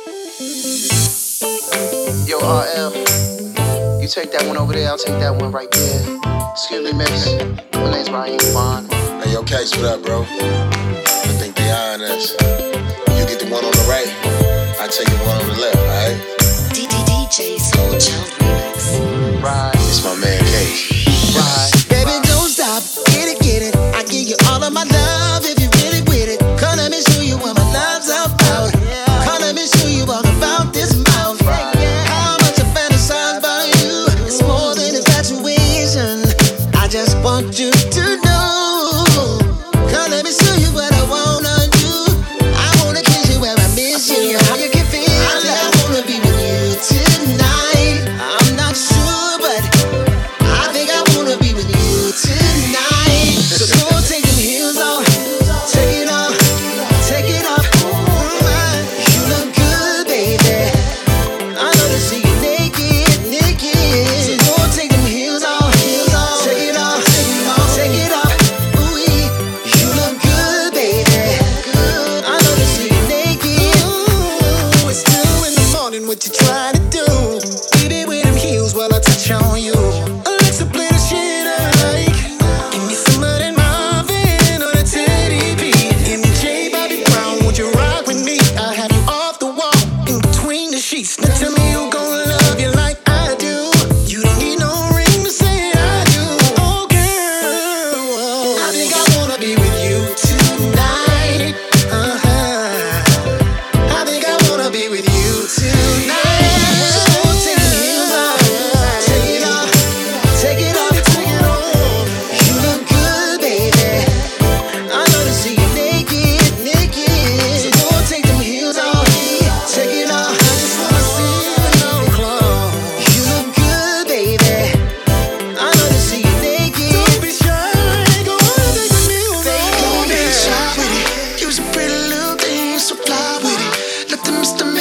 Yo, RL, you take that one over there, I'll take that one right there. Excuse me, miss. My name's Raheem Vaughn. Hey, yo, Case, what up, bro? I think they eyeing us. You get the one on the right, I take the one on the left, alright? DJ Soul Child Remix. Right. It's my man, Case. Right. Baby, don't stop, get it. I give you all of my love if you really with it. Come let me show you what my love's about. Come let me show you all about this mouth. How much I fantasize about you. It's more than infatuation. I just want you to know. Come let me show you what I wanna do. I wanna kiss you where I miss you. How you can feel I wanna be with you tonight. I'm not sure, but I think I wanna be with you tonight. So go on, take them heels off. Take it off. Take it off. You look good, baby. I love to see you naked, naked. So go on, take them heels off. Take it off. Take it off. Ooh, you look good, baby. I love to see you naked. Ooh, it's 2 in the morning. What you trying to do? Baby, with them heels while I touch on you. Alexa, play the shit I like. Give me some of that Marvin or that Teddy B. MJ, Bobby Brown, would you rock with me? I have you off the wall, in between the sheets. Now tell me who gon' love you like I do. You don't need no ring to say I do. Oh, girl, I think I wanna be with you tonight. I think I wanna be with you tonight. So take the heels off. Take it off. Take it off. Take it off. You look good, baby. I love to see you naked, naked. So go and take them heels off. Take it off. I just wanna see you with no clothes. You look good, baby. I love to see you naked. Don't be shy. Go on and take them heels off. Go on and shy with it. You're a pretty little thing, so fly with it. Let the Mr.